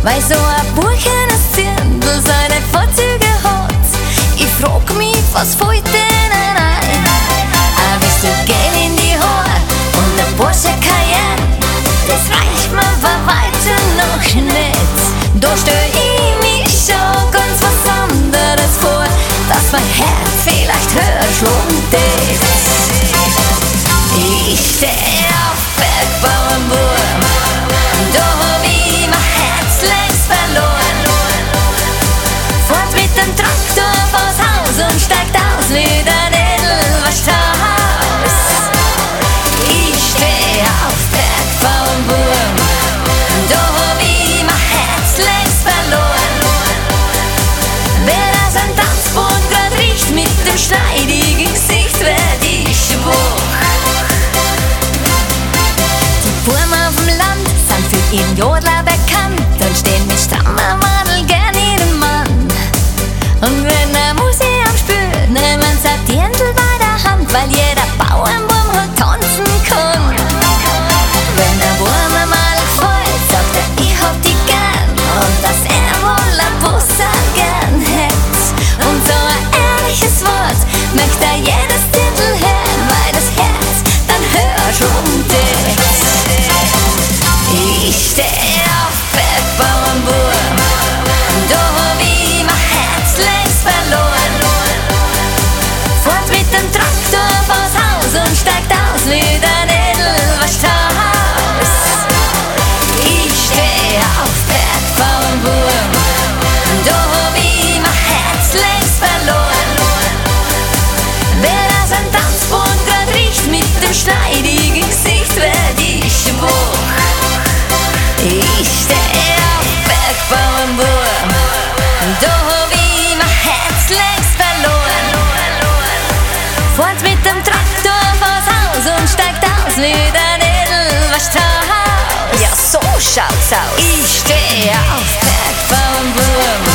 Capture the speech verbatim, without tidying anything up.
weil so ein buchenes Dirndl seine Vorzüge hat. Ich frag mich, was fällt denen ein? Ein bisschen Gel in die Haare und ein Porsche Cayenne, das reicht mir bei weitem noch nicht. Da stell ich mich schon ganz was anderes vor, dass mein Herz vielleicht höher schlagen darf. Ich steh auf Bergbauernburm, da hab ich mein Herz längst verloren. Fahrt mit dem Traktor vors Haus und steigt aus wie der Edelwaschhaus. Ich steh auf Bergbauernburm, da hab ich mein Herz längst verloren. Wer aus einem Tanzboot grad riecht mit dem schneidigen Gesicht, werd ich schwach. Die Burm auf dem Land sind für ihren Jodler bekannt und stehen mit strammer Madel gern ihren Mann. Und wenn er Musik am Spür, nehmen sie ein Dirndl bei der Hand, weil jeder Bauernburm halt tanzen kann. Wenn der Burm einmal gefällt, sagt er, ich hab die gern, und dass er wohl ein Busser gern hätt. Und so ein ehrliches Wort möchte er jedes Dirndl hören, weil das Herz dann höher schlagen tät. Ich steh auf Bergbauernburm, da hab ich mein Herz längst verloren. Fahrt mit dem Traktor vors Haus und steigt aus wie der Edelwaschhaus. Ich steh auf Bergbauernburm, da hab ich mein Herz längst verloren. Wer aus einem Tanzboot grad riecht mit dem schneidigen Gesicht, werd ich schwach. Ich steh auf Bergbauernburm, da hab ich mein Herz längst verloren. Fahrt mit dem Traktor vors Haus und steigt aus wie der Edelwaschhaus. Ja, so schaut's aus. Ich steh auf Bergbauernburm.